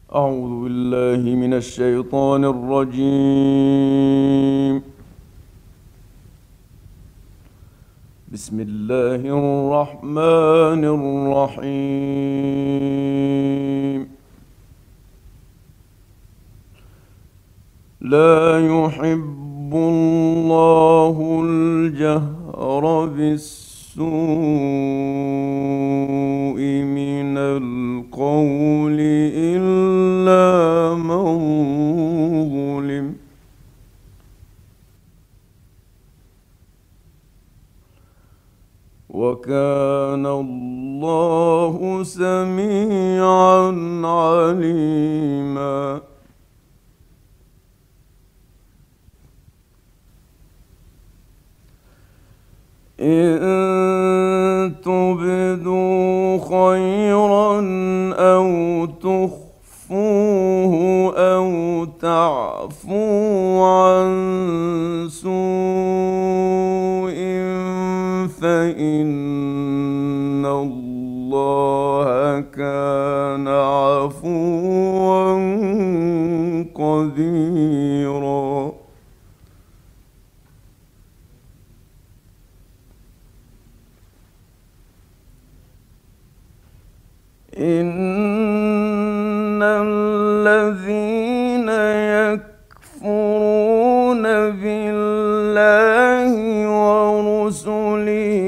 أعوذ بالله من الشيطان الرجيم. بسم الله الرحمن الرحيم. لا يحب الله الجهر بالسوء من القول إلا من ظلم. وكان الله سميعا عليما. إن تبدوا خيرا أو تخفوه أو تعفوا عن سوء فإن الله كان عفوا قديرا. إن الذين يكفرون بالله ورسله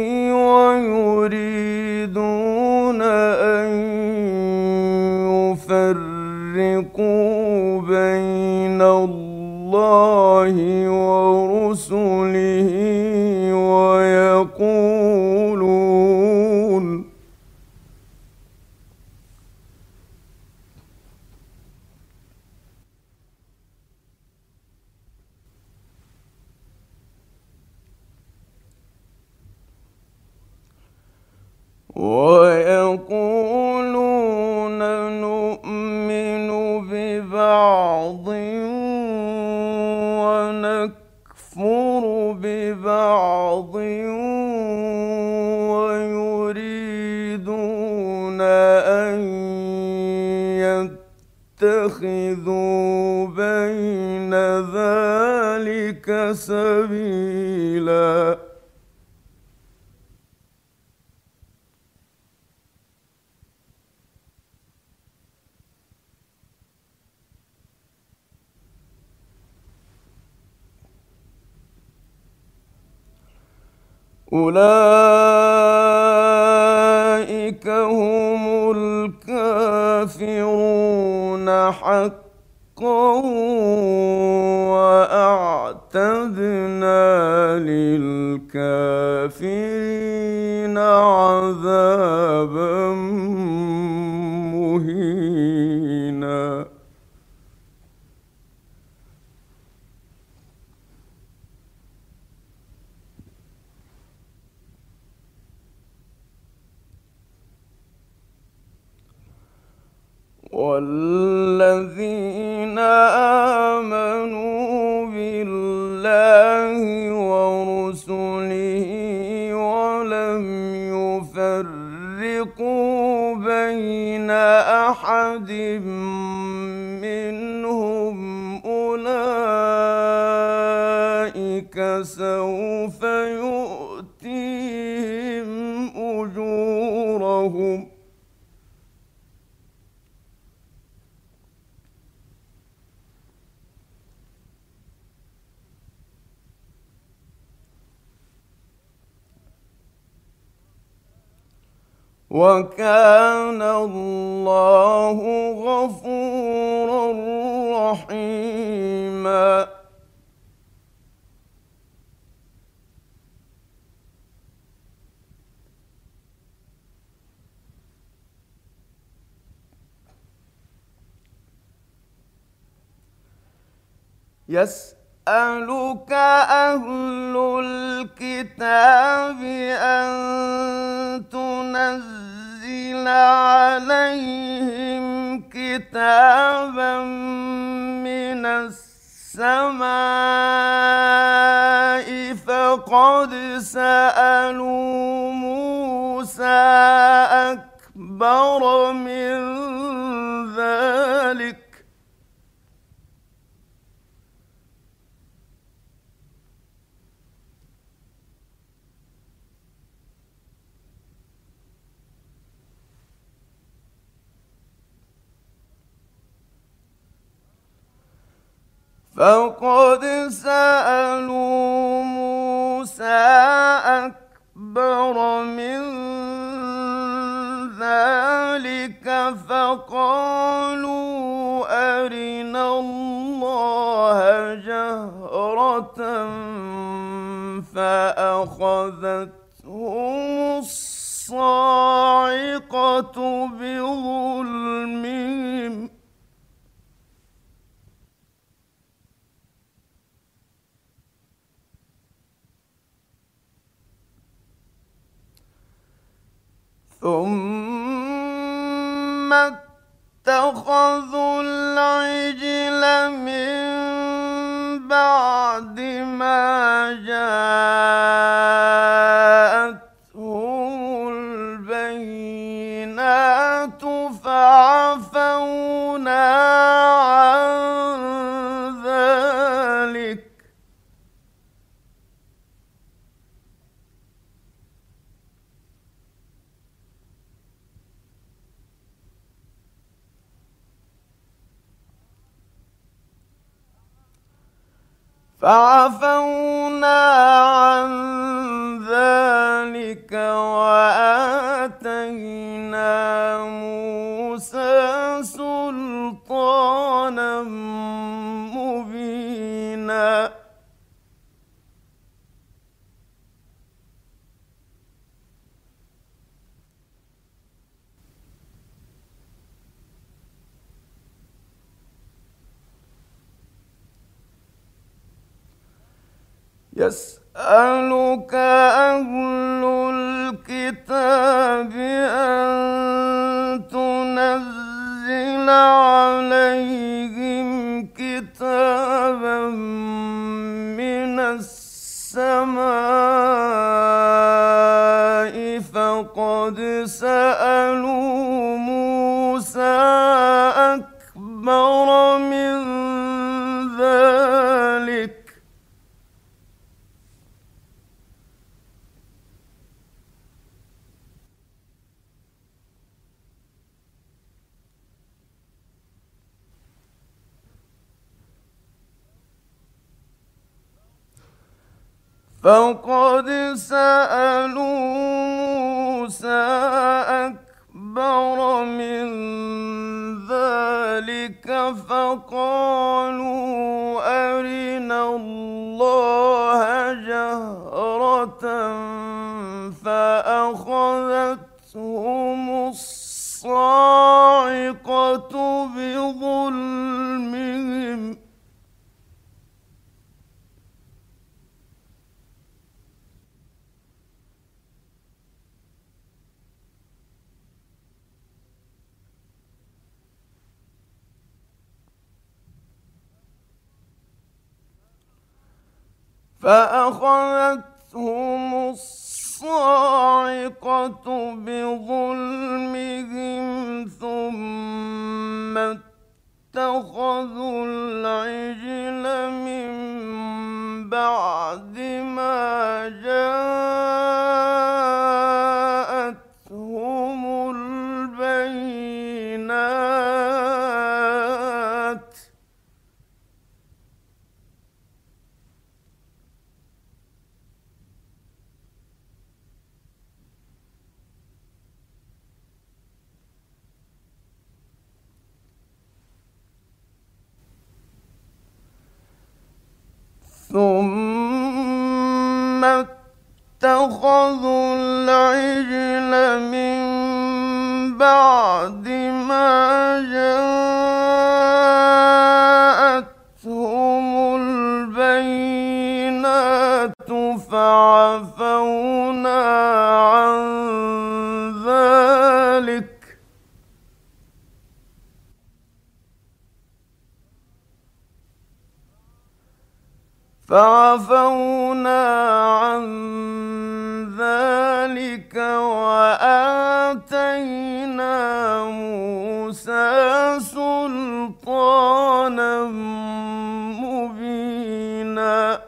ويريدون أن يفرقوا بين الله ورسله ويقولون نؤمن ببعض ونكفر ببعض ويريدون أن يتخذوا بين ذلك سبيلا. أولئك هم الكافرون حقا وأعتدنا للكافرين عذابا مهينا. والذين آمنوا بالله ورسله ولم يفرقوا بين أحد منهم أولئك سوف يؤتيهم أجورهم وكان الله غفورا رحيما. يسألك أهل الكتاب أن تنزل عليهم كتابا من السماء فقد سألوا موسى أكبر من ذلك ذلك فقد سألوا موسى أكبر من ذلك فقالوا أرنا الله جهرة فأخذتهم الصاعقة بظلمهم ثم اتخذوا العجل من بعد ما جاءتهم البينات فعفونا عن ذلك وآتينا موسى سلطانا مبينا يسألك أهل الكتاب أن تنزل عليهم كتابا من السماء فقد سألوا موسى أكبر من ذلك فقد سألوا موسى أكبر من ذلك فقالوا أرنا الله جهرة فأخذتهم الصاعقة بظلمهم ثم اتخذوا العجل من بعد ما جاءتهم البينات ثم اتخذوا العجل من بعد ما جاءتهم البينات فعفونا عن ذلك وآتينا موسى سلطانا مبينا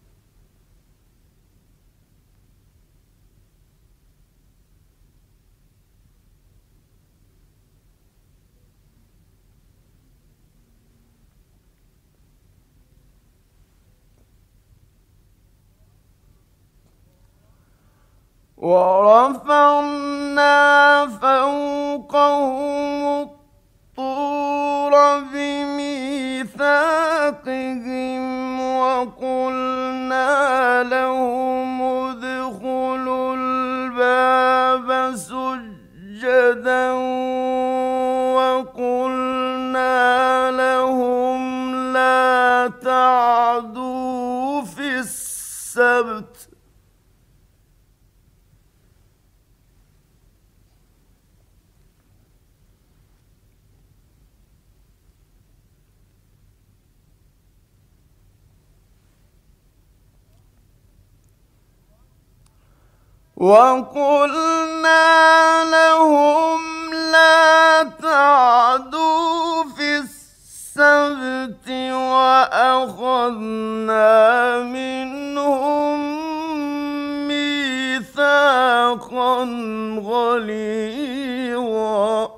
ورفعنا فوقهم الطور بميثاقهم وقلنا لهم ادخلوا الباب سجدا وقلنا لهم لا تعدوا في السبت وقلنا لهم لا تعدوا في السبت وأخذنا منهم ميثاقا غليظا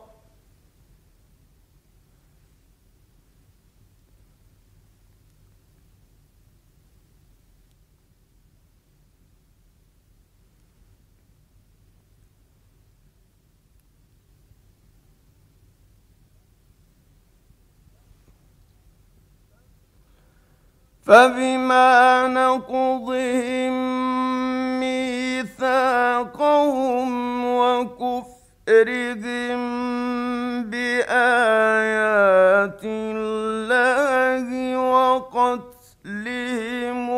فبما نقضهم ميثاقهم وكفرهم بآيات الله وقتلهم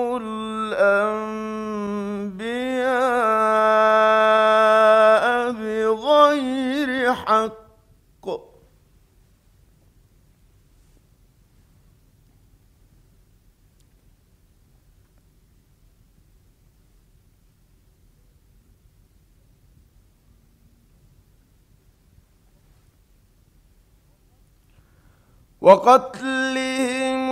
الأنبياء بغير حق وقتلهم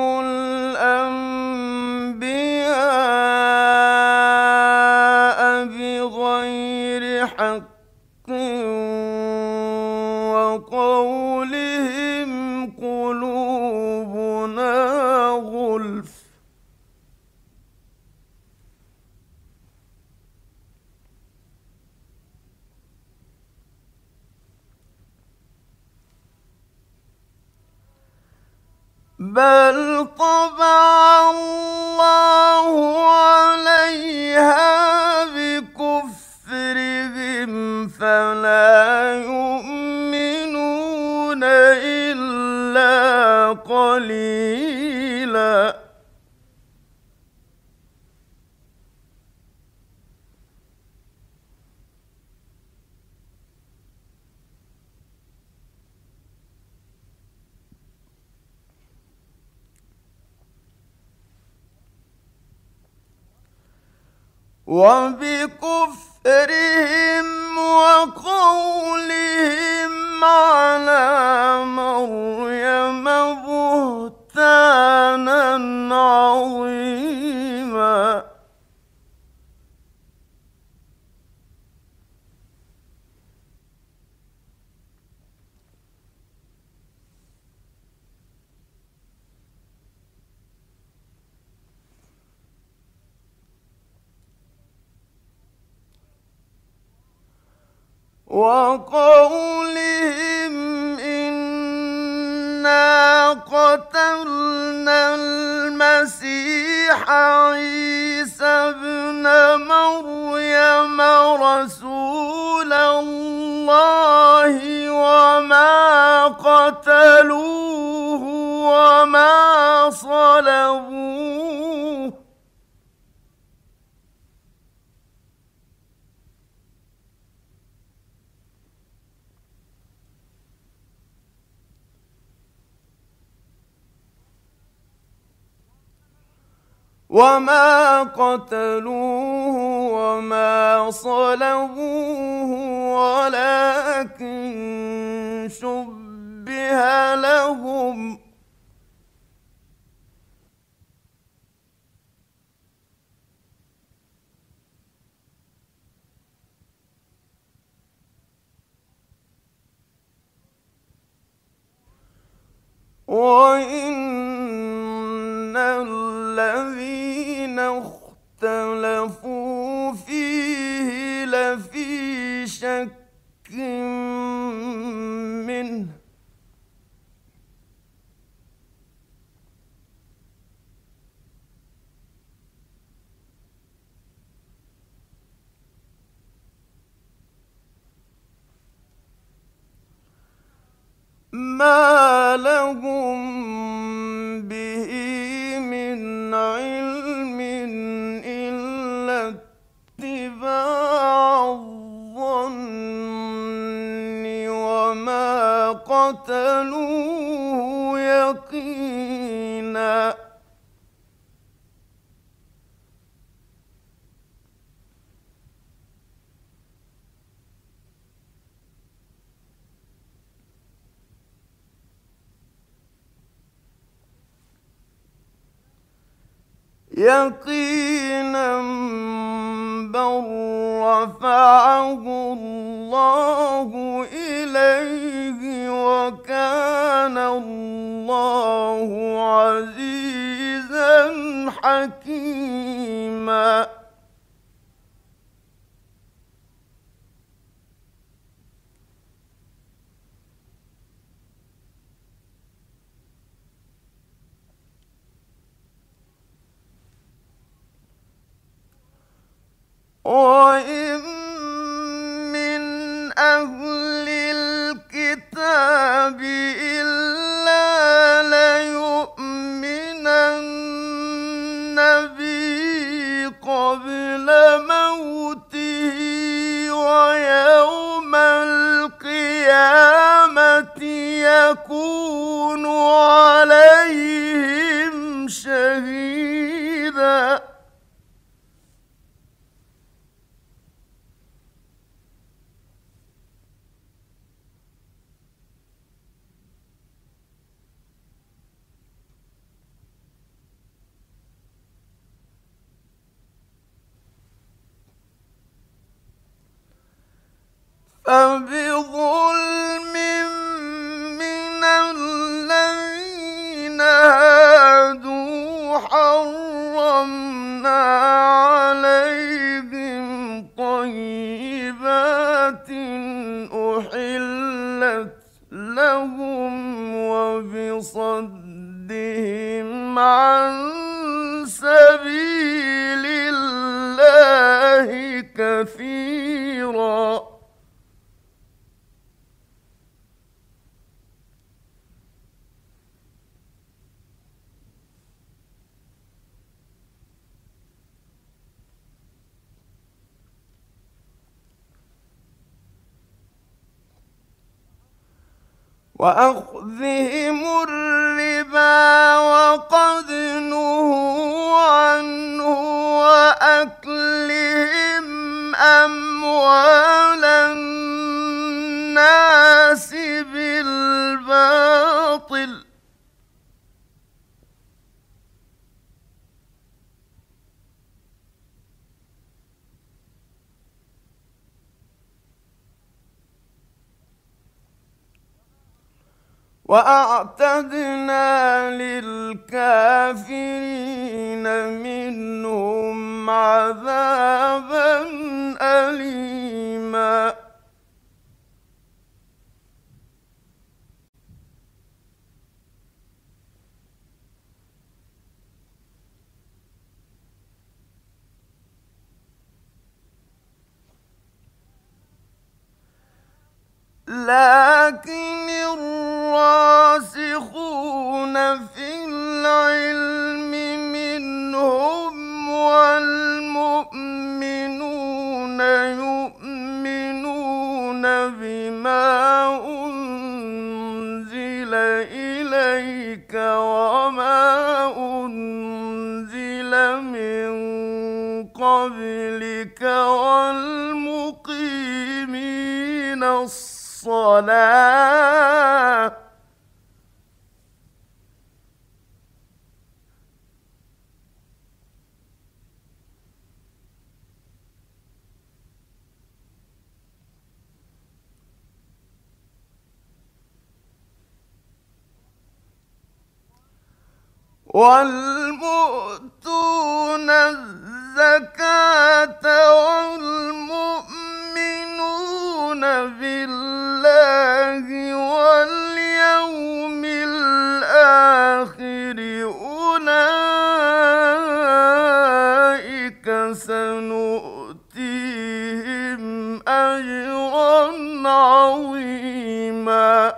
الأنبياء بغير حق وقولهم قلوبنا غلف بل طبع الله عليها بكفرهم فلا يؤمنون إلا قليلا وبكفرهم وقولهم على مريم بهتانا عظيما وقولهم إنا قتلنا المسيح عيسى ابن مريم رسول الله وما قتلوه وما صلبوه وما قتلوه وما صلبوه ولكن شبه لهم وإن الذين اختلفوا فيه لفي شك منه ما لهم به من علم إلا اتباع الظن وما قتلوه يقينا يقينا بل رفعه الله إليه وكان الله عزيزا حكيما وإن من أهل الكتاب إلا ليؤمنن به قبل موته ويوم القيامة يكون عليهم شهيدا فبظلم من الذين هادوا حرمنا عليهم طيبات أحلت لهم وبصدهم عن سبيل الله كثيرا وأخذهم الربا وقد نهوا عنه وأكلهم أموال الناس بالباطل وأعتدنا للكافرين منهم عذابا أليما لكن الراسخون في العلم منهم والمؤمنون يؤمنون بما أنزل إليك وما أنزل من قبلك والمقيمين الصلاة والمؤتون الزكاة والمؤمنون بالله واليوم الآخر أولئك سنؤتيهم أجرا عظيما.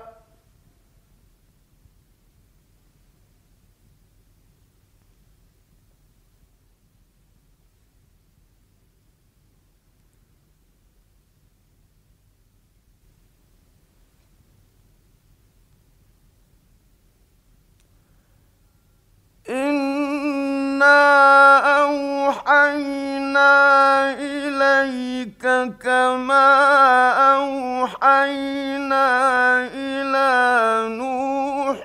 إنا أوحينا إليك كما أوحينا إلى نوح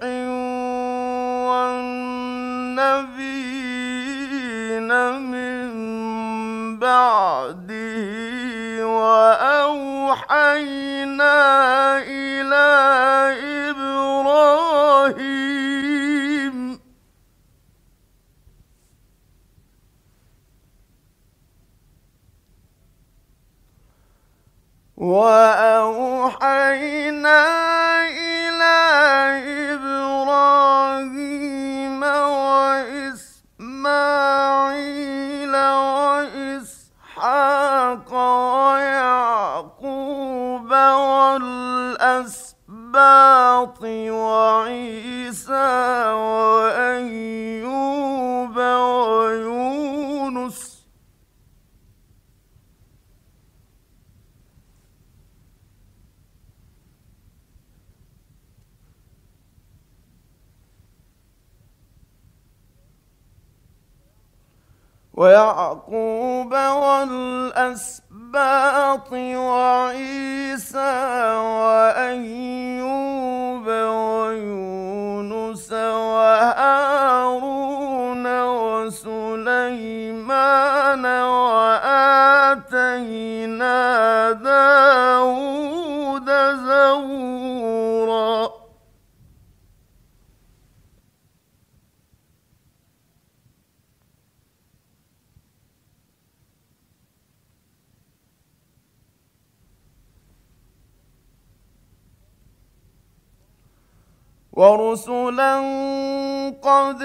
والنبيين من بعده وأوحينا إلى إبراهيم وإسماعيل وإسحاق ويعقوب والأسباط وعيسى وأيوب ويونس والأسباط وعيسى وأيوب ويونس وهارون وسليمان وآتينا داود زبورا. ورسلا قد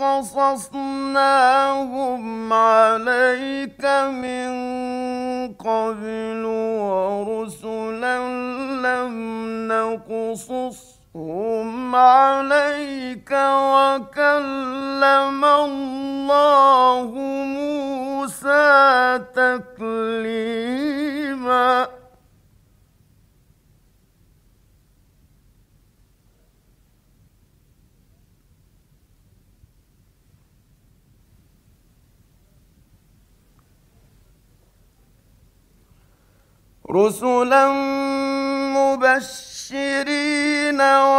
قصصناهم عليك من قبل ورسلا لم نقصصهم عليك وكلم الله موسى تكليما. رسلا مبشرين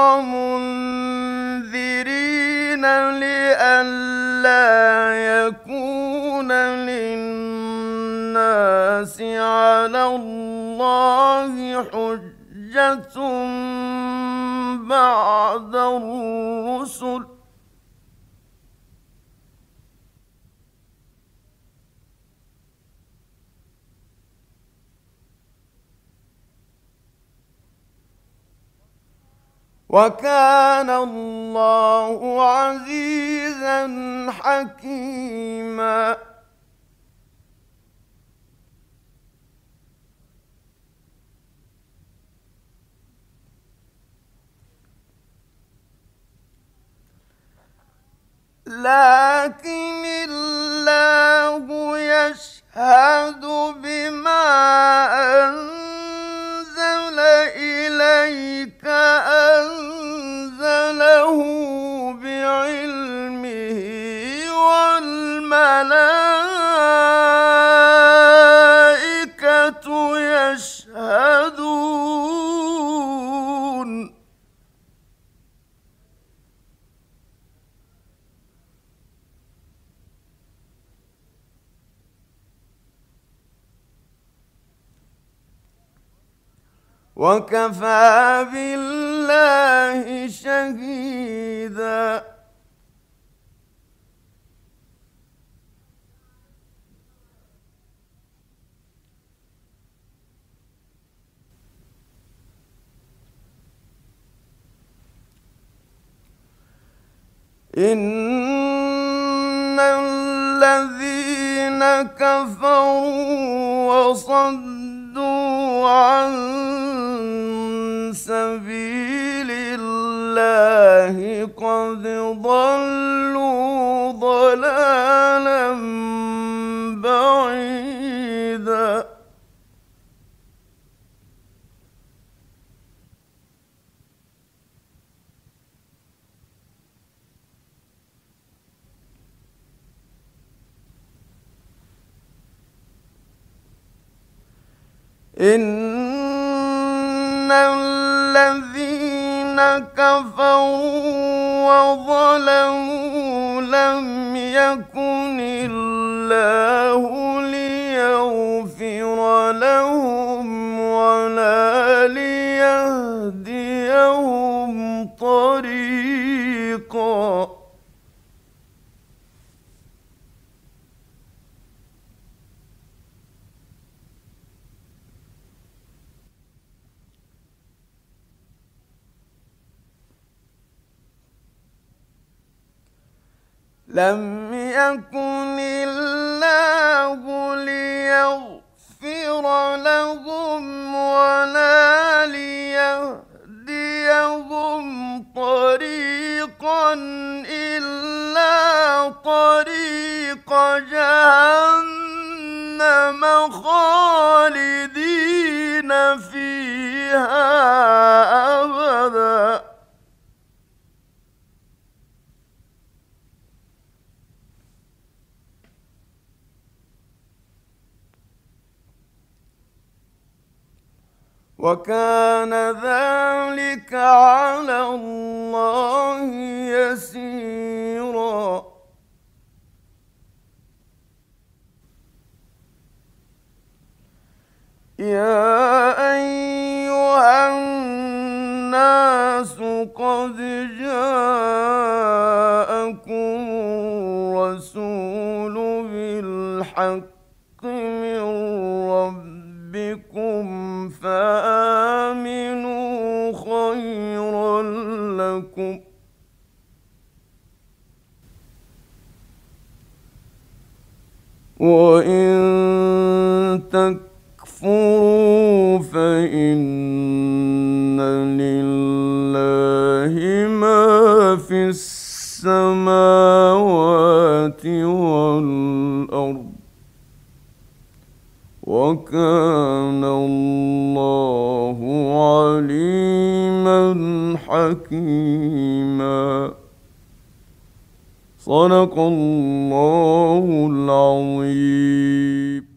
ومنذرين لئلا يكون للناس على الله حجة بعد الرسل وكان الله عزيزا حكيما. لكن الله يشهد بما أنزل إليك أنزله بعلمه والملائكة يشهدون. وكفى بالله شهيدا. إن الذين كفروا وصدوا عن سبيل الله قد ضلوا ضلالا بعيدا إن الذين كفروا وظلموا لم يكن الله ليغفر لهم ولا ليهديهم طريقا لم يكن الله ليغفر لهم ولا ليهديهم طريقا إلا طريق جهنم خالدين فيها أبدا وكان ذلك على الله يسيرا يا أيها الناس قد جاءكم الرسول بالحق من ربكم فآمنوا خيرا لكم وإن تكفروا فإن لله ما في السماوات والأرض وكان الله عليما حكيما صدق الله العظيم.